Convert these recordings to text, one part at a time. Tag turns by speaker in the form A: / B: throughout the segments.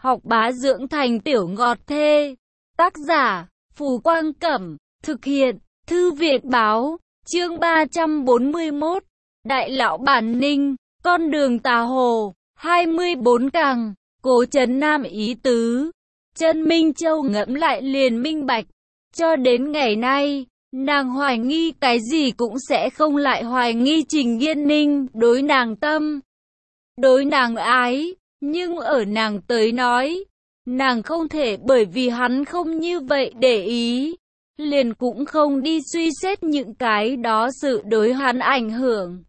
A: học bá dưỡng thành tiểu ngọt thê. Tác giả, Phù Quang Cẩm, thực hiện, Thư viện Báo, chương 341, Đại lão Bản Ninh, con đường Tà Hồ, 24 càng, Cố Trấn Nam ý tứ. Chân Minh Châu ngẫm lại liền minh bạch, cho đến ngày nay, nàng hoài nghi cái gì cũng sẽ không lại hoài nghi Trình Yên Ninh đối nàng tâm, đối nàng ái, nhưng ở nàng tới nói, nàng không thể bởi vì hắn không như vậy để ý, liền cũng không đi suy xét những cái đó sự đối hắn ảnh hưởng.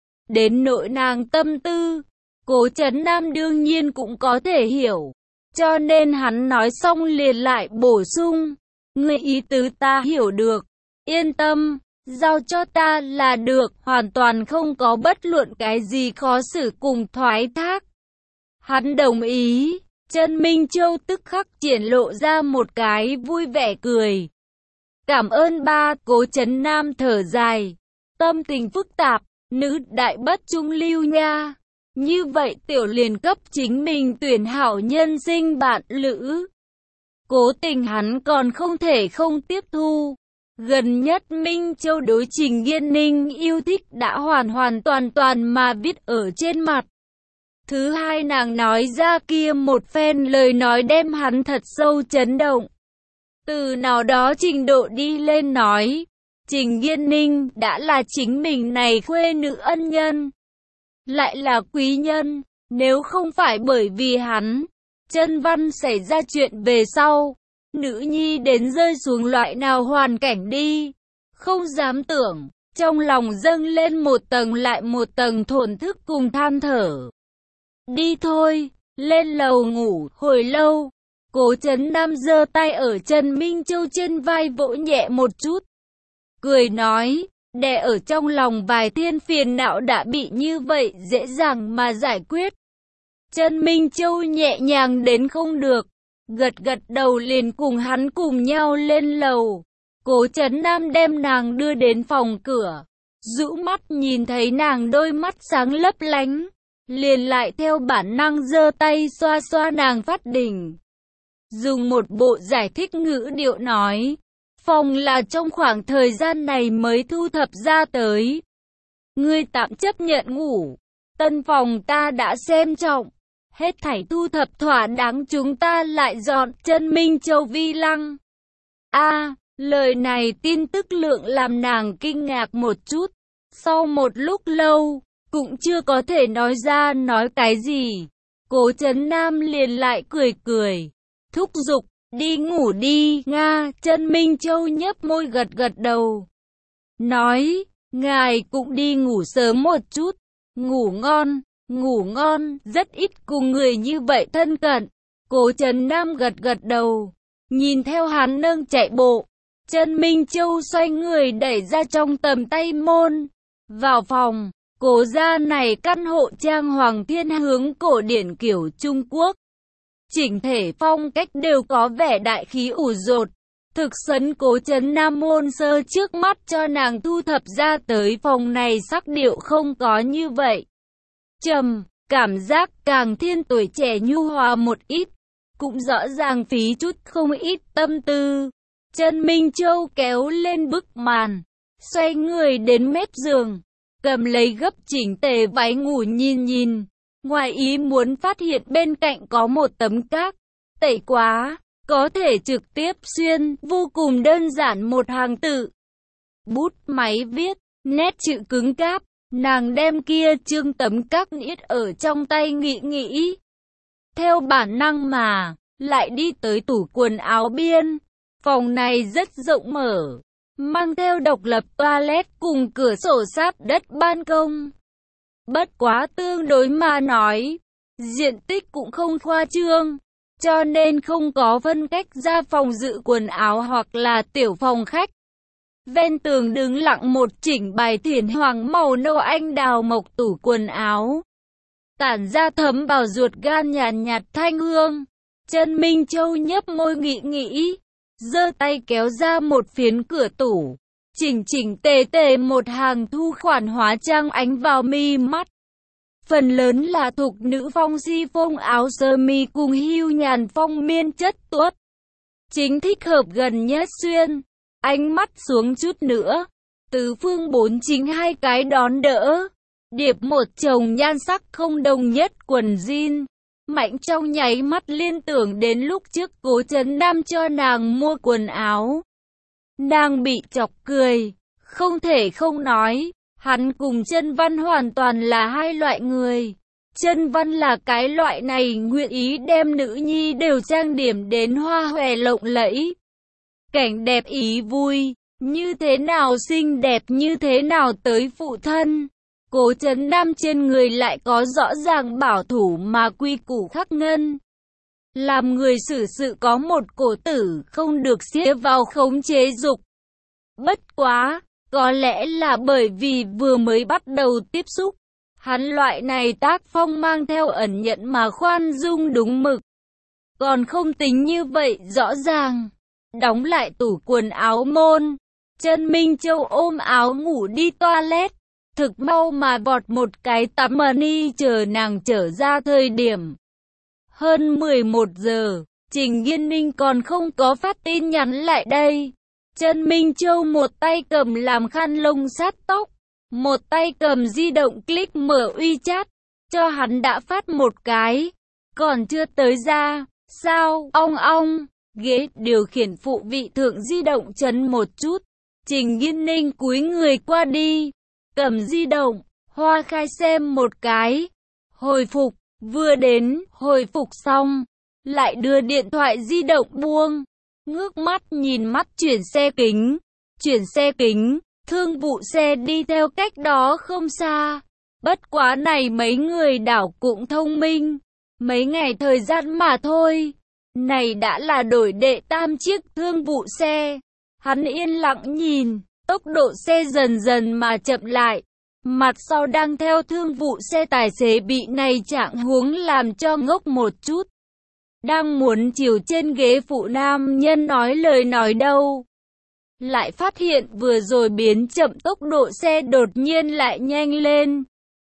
A: Đến nỗi nàng tâm tư, Cố Trấn Nam đương nhiên cũng có thể hiểu, cho nên hắn nói xong liền lại bổ sung, người ý tứ ta hiểu được, yên tâm, giao cho ta là được, hoàn toàn không có bất luận cái gì khó xử cùng thoái thác. Hắn đồng ý, Chân Minh Châu tức khắc triển lộ ra một cái vui vẻ cười. Cảm ơn ba. Cố Trấn Nam thở dài, tâm tình phức tạp, nữ đại bất trung lưu nha. Như vậy tiểu liền cấp chính mình tuyển hảo nhân sinh bạn lữ. Cố tình hắn còn không thể không tiếp thu. Gần nhất Minh Châu đối Trình Yên Ninh yêu thích đã hoàn toàn mà viết ở trên mặt. Thứ hai, nàng nói ra kia một phen lời nói đem hắn thật sâu chấn động. Từ nào đó trình độ đi lên nói, Trình Yên Ninh đã là chính mình này khuê nữ ân nhân, lại là quý nhân, nếu không phải bởi vì hắn, Chân Văn xảy ra chuyện về sau, nữ nhi đến rơi xuống loại nào hoàn cảnh đi, không dám tưởng, trong lòng dâng lên một tầng lại một tầng thổn thức cùng than thở. Đi thôi, lên lầu ngủ. Hồi lâu, Cố Trấn Nam giơ tay ở Trần Minh Châu trên vai vỗ nhẹ một chút, cười nói, đè ở trong lòng vài thiên phiền não đã bị như vậy dễ dàng mà giải quyết. Trần Minh Châu nhẹ nhàng đến không được, gật đầu liền cùng hắn cùng nhau lên lầu. Cố Trấn Nam đem nàng đưa đến phòng cửa, rũ mắt nhìn thấy nàng đôi mắt sáng lấp lánh, liền lại theo bản năng giơ tay xoa xoa nàng phát đỉnh. Dùng một bộ giải thích ngữ điệu nói, phòng là trong khoảng thời gian này mới thu thập ra tới. Ngươi tạm chấp nhận ngủ, tân phòng ta đã xem trọng, hết thảy thu thập thỏa đáng chúng ta lại dọn. Chân Minh Châu vi lăng. Lời này tin tức lượng làm nàng kinh ngạc một chút, sau một lúc lâu, cũng chưa có thể nói ra nói cái gì. Cố Trấn Nam liền lại cười, thúc giục, đi ngủ đi, Nga. Chân Minh Châu nhấp môi gật đầu, nói, ngài cũng đi ngủ sớm một chút, ngủ ngon, rất ít cùng người như vậy thân cận. Cố Trấn Nam gật đầu, nhìn theo hắn nâng chạy bộ, Chân Minh Châu xoay người đẩy ra trong tầm tay môn, vào phòng. Cố gia này căn hộ trang hoàng thiên hướng cổ điển kiểu Trung Quốc, chỉnh thể phong cách đều có vẻ đại khí ủ dột, thực sấn Cố Trấn Nam môn sơ trước mắt cho nàng thu thập ra tới phòng này sắc điệu không có như vậy trầm, cảm giác càng thiên tuổi trẻ nhu hòa một ít, cũng rõ ràng phí chút không ít tâm tư. Chân Minh Châu kéo lên bức màn, xoay người đến mép giường, cầm lấy gấp chỉnh tề váy ngủ nhìn, ngoài ý muốn phát hiện bên cạnh có một tấm các, tẩy quá, có thể trực tiếp xuyên, vô cùng đơn giản một hàng tự. Bút máy viết, nét chữ cứng cáp, nàng đem kia trương tấm các niết ở trong tay nghĩ. Theo bản năng mà, lại đi tới tủ quần áo biên, phòng này rất rộng mở, mang theo độc lập toilet cùng cửa sổ sát đất ban công. Bất quá tương đối mà nói, diện tích cũng không khoa trương, cho nên không có phân cách ra phòng dự quần áo hoặc là tiểu phòng khách. Ven tường đứng lặng một chỉnh bài thiển hoàng màu nâu anh đào mộc tủ quần áo, tản ra thấm vào ruột gan nhạt thanh hương. Chân Minh Châu nhấp môi nghĩ, giơ tay kéo ra một phiến cửa tủ, chỉnh tề một hàng thu khoản hóa trang ánh vào mi mắt. phần lớn là thục nữ phong si phông áo sơ mi cùng hưu nhàn phong miên chất tuất. Chính thích hợp gần nhất xuyên. Ánh mắt xuống chút nữa. Tứ phương bốn chính hai cái đón đỡ. Điệp một chồng nhan sắc không đồng nhất quần jean. Mạnh trong nháy mắt liên tưởng đến lúc trước Cố Trấn Nam cho nàng mua quần áo. Nàng bị chọc cười. Không thể không nói. Hắn cùng Chân Văn hoàn toàn là hai loại người. Chân Văn là cái loại này nguyện ý đem nữ nhi đều trang điểm đến hoa hòe lộng lẫy. Cảnh đẹp ý vui, như thế nào xinh đẹp như thế nào tới phụ thân. Cố Trấn Nam trên người lại có rõ ràng bảo thủ mà quy củ khắc ngân. Làm người xử sự có một cổ tử không được xía vào khống chế dục. Bất quá, có lẽ là bởi vì vừa mới bắt đầu tiếp xúc. Hắn loại này tác phong mang theo ẩn nhận mà khoan dung đúng mực. Còn không tính như vậy rõ ràng. Đóng lại tủ quần áo môn. Trần Minh Châu ôm áo ngủ đi toilet. Thực mau mà vọt một cái tắm mani chờ nàng trở ra thời điểm. Hơn 11 giờ, Trình Nghiên Ninh còn không có phát tin nhắn lại đây. Trần Minh Châu một tay cầm làm khăn lông sát tóc. Một tay cầm di động click mở WeChat, cho hắn đã phát một cái, còn chưa tới ra, sao, ong ong, ghế điều khiển phụ vị thượng di động chấn một chút, Trình Nghiên Ninh cúi người qua đi, cầm di động, hoa khai xem một cái, hồi phục, vừa đến, hồi phục xong, lại đưa điện thoại di động buông, ngước mắt nhìn mắt chuyển xe kính. Thương vụ xe đi theo cách đó không xa. Bất quá này mấy người đảo cũng thông minh. Mấy ngày thời gian mà thôi. Này đã là đổi đệ tam chiếc thương vụ xe. Hắn yên lặng nhìn. Tốc độ xe dần dần mà chậm lại. Mặt sau đang theo thương vụ xe tài xế bị này trạng huống làm cho ngốc một chút. Đang muốn chiều trên ghế phụ nam nhân nói lời nói đâu. Lại phát hiện vừa rồi biến chậm tốc độ xe đột nhiên lại nhanh lên.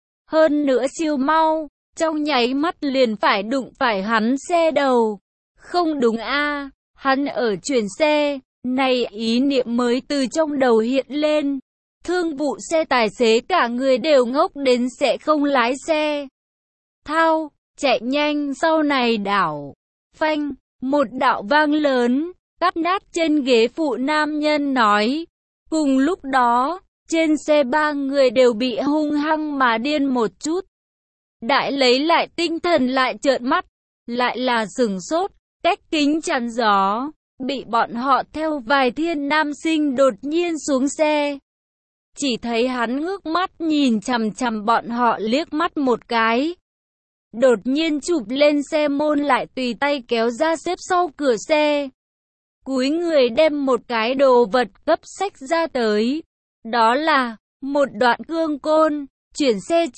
A: Hơn nữa siêu mau, trong nháy mắt liền phải đụng phải hắn xe đầu. Không đúng a, hắn ở chuyển xe, này ý niệm mới từ trong đầu hiện lên. Thương vụ xe tài xế cả người đều ngốc đến sẽ không lái xe. Thao, chạy nhanh sau này đảo. Phanh, một đạo vang lớn. Cắt nát trên ghế phụ nam nhân nói. Cùng lúc đó, trên xe ba người đều bị hung hăng mà điên một chút. Đại lấy lại tinh thần lại trợn mắt, lại là sửng sốt, cách kính chắn gió, bị bọn họ theo vài thiên nam sinh đột nhiên xuống xe. Chỉ thấy hắn ngước mắt nhìn chằm chằm bọn họ liếc mắt một cái. Đột nhiên chụp lên xe môn lại tùy tay kéo ra xếp sau cửa xe. Cúi người đem một cái đồ vật cấp xách ra tới. Đó là một đoạn cương côn. Chuyển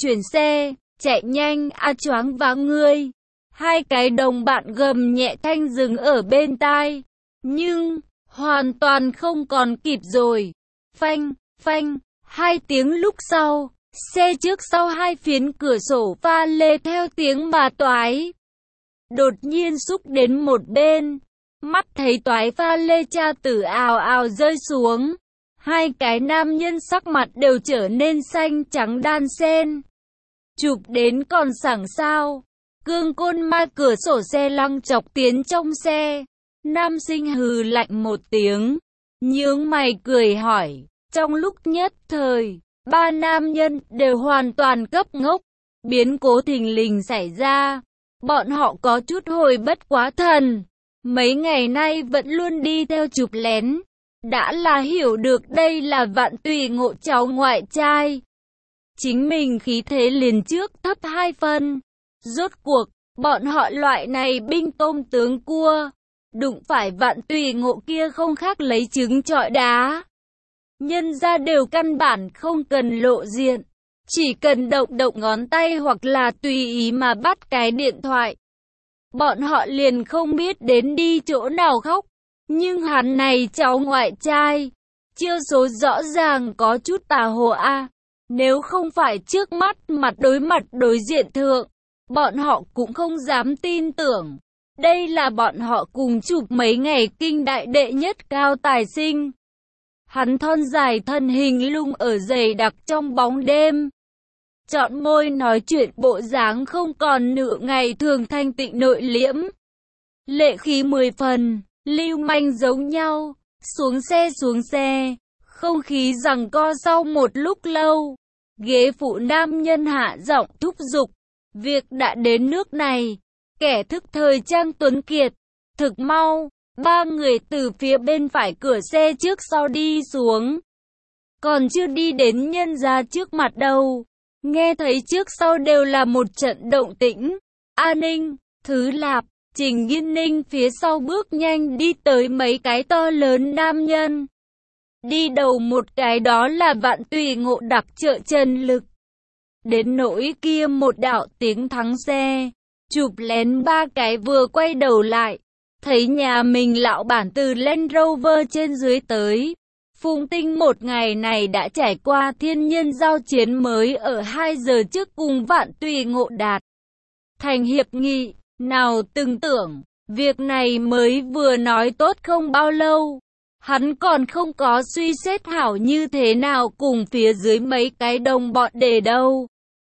A: xe, chạy nhanh, choáng váng ngươi. Hai cái đồng bạn gầm nhẹ thanh dừng ở bên tai. Nhưng, hoàn toàn không còn kịp rồi. Phanh, phanh, 2 tiếng lúc sau, xe trước sau hai phiến cửa sổ pha lê theo tiếng mà toái. Đột nhiên xúc đến một bên. Mắt thấy toái pha lê cha tử ào ào rơi xuống. Hai cái nam nhân sắc mặt đều trở nên xanh trắng đan xen. Chụp đến còn sảng sao. Cương côn ma cửa sổ xe lăng chọc tiến trong xe. Nam sinh hừ lạnh một tiếng. Nhướng mày cười hỏi. Trong lúc nhất thời, ba nam nhân đều hoàn toàn cấp ngốc. Biến cố thình lình xảy ra. Bọn họ có chút hồi bất quá thần. Mấy ngày nay vẫn luôn đi theo chụp lén. Đã là hiểu được đây là Vạn Tùy Ngộ cháu ngoại trai. Chính mình khí thế liền trước thấp 2 phân. Rốt cuộc, bọn họ loại này binh tôm tướng cua. Đụng phải Vạn Tùy Ngộ kia không khác lấy trứng trọi đá. Nhân ra đều căn bản không cần lộ diện. Chỉ cần động động ngón tay hoặc là tùy ý mà bắt cái điện thoại. Bọn họ liền không biết đến đi chỗ nào khóc. Nhưng hắn này cháu ngoại trai. Chiêu số rõ ràng có chút tà hồ a. Nếu không phải trước mắt mặt đối diện thượng, bọn họ cũng không dám tin tưởng. Đây là bọn họ cùng chụp mấy ngày kinh đại đệ nhất cao tài sinh. Hắn thon dài thân hình lung ở dày đặc trong bóng đêm. Chọn môi nói chuyện bộ dáng không còn nửa ngày thường thanh tịnh nội liễm. Lệ khí 10 phần, lưu manh giống nhau, xuống xe. Không khí giằng co sau một lúc lâu. Ghế phụ nam nhân hạ giọng thúc giục. Việc đã đến nước này, kẻ thức thời trang tuấn kiệt. Thực mau, 3 người từ phía bên phải cửa xe trước sau đi xuống. Còn chưa đi đến nhân gia trước mặt đâu. Nghe thấy trước sau đều là một trận động tĩnh. A Ninh, Thứ Lạp, Trình Nghiên Ninh phía sau bước nhanh đi tới mấy cái to lớn nam nhân. Đi đầu một cái đó là Vạn Tùy Ngộ đặc trợ Trần Lực. Đến nỗi kia một đạo tiếng thắng xe, chụp lén 3 cái vừa quay đầu lại, thấy nhà mình lão bản từ Land Rover trên dưới tới. Phùng Tinh một ngày này đã trải qua thiên nhân giao chiến mới ở 2 giờ trước cùng Vạn Tùy Ngộ đạt thành hiệp nghị, nào từng tưởng, việc này mới vừa nói tốt không bao lâu. Hắn còn không có suy xét hảo như thế nào cùng phía dưới mấy cái đồng bọn để đâu.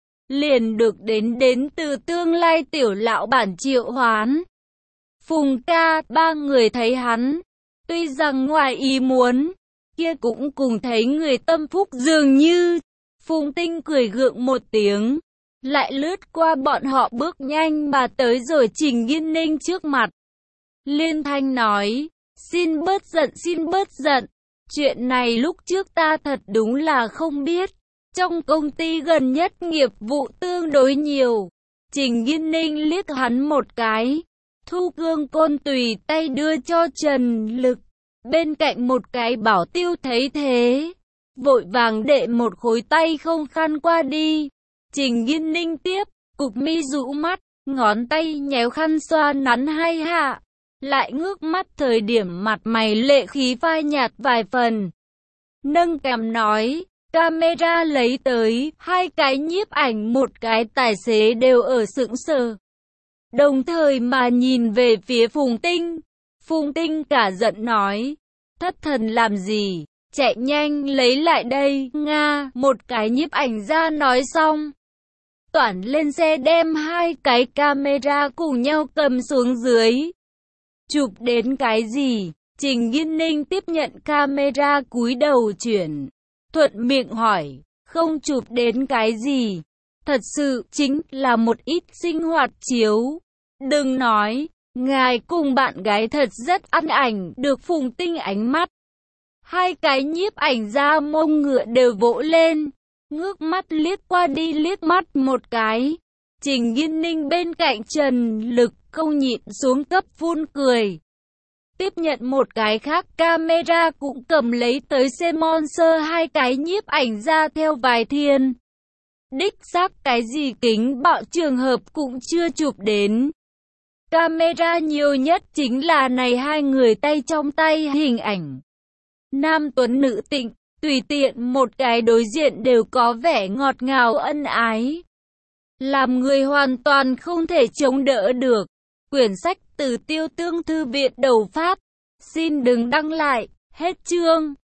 A: Liền được đến từ tương lai tiểu lão bản triệu hoán. Phùng ca, 3 người thấy hắn, tuy rằng ngoài ý muốn, kia cũng cùng thấy người tâm phúc dường như. Phùng Tinh cười gượng một tiếng, lại lướt qua bọn họ bước nhanh mà tới rồi Trình Nghiên Ninh trước mặt. Liên thanh nói, xin bớt giận, chuyện này lúc trước ta thật đúng là không biết. Trong công ty gần nhất nghiệp vụ tương đối nhiều. Trình Nghiên Ninh liếc hắn một cái, thu cương côn tùy tay đưa cho Trần Lực. Bên cạnh một cái bảo tiêu thấy thế, vội vàng đệ một khối tay không khăn qua đi. Trình Nghiên Ninh tiếp, cục mi rũ mắt, ngón tay nhéo khăn xoa nắn 2 hạ. Lại ngước mắt thời điểm mặt mày lệ khí phai nhạt vài phần. Nâng cằm nói, camera lấy tới, 2 cái nhiếp ảnh một cái tài xế đều ở sững sờ. Đồng thời mà nhìn về phía Phùng Tinh. Phùng Tinh cả giận nói, thất thần làm gì, chạy nhanh lấy lại đây, Nga, một cái nhiếp ảnh ra nói xong. Toản lên xe đem 2 cái camera cùng nhau cầm xuống dưới. Chụp đến cái gì? Trình Nghiên Ninh tiếp nhận camera cúi đầu chuyển. Thuận miệng hỏi, không chụp đến cái gì? Thật sự chính là một ít sinh hoạt chiếu. Đừng nói, ngài cùng bạn gái thật rất ăn ảnh, được Phùng Tinh ánh mắt. 2 cái nhiếp ảnh ra mông ngựa đều vỗ lên, ngước mắt liếc qua đi liếc mắt một cái. Trình Nghiên Ninh bên cạnh Trần Lực không nhịn xuống cấp phun cười. Tiếp nhận một cái khác camera cũng cầm lấy tới xe Monster 2 cái nhiếp ảnh ra theo vài thiên. Đích xác cái gì kính bạo trường hợp cũng chưa chụp đến. Camera nhiều nhất chính là này 2 người tay trong tay hình ảnh. Nam tuấn nữ tịnh, tùy tiện một cái đối diện đều có vẻ ngọt ngào ân ái. Làm người hoàn toàn không thể chống đỡ được. Quyển sách từ Tiêu Tương Thư viện đầu phát. Xin đừng đăng lại, hết chương.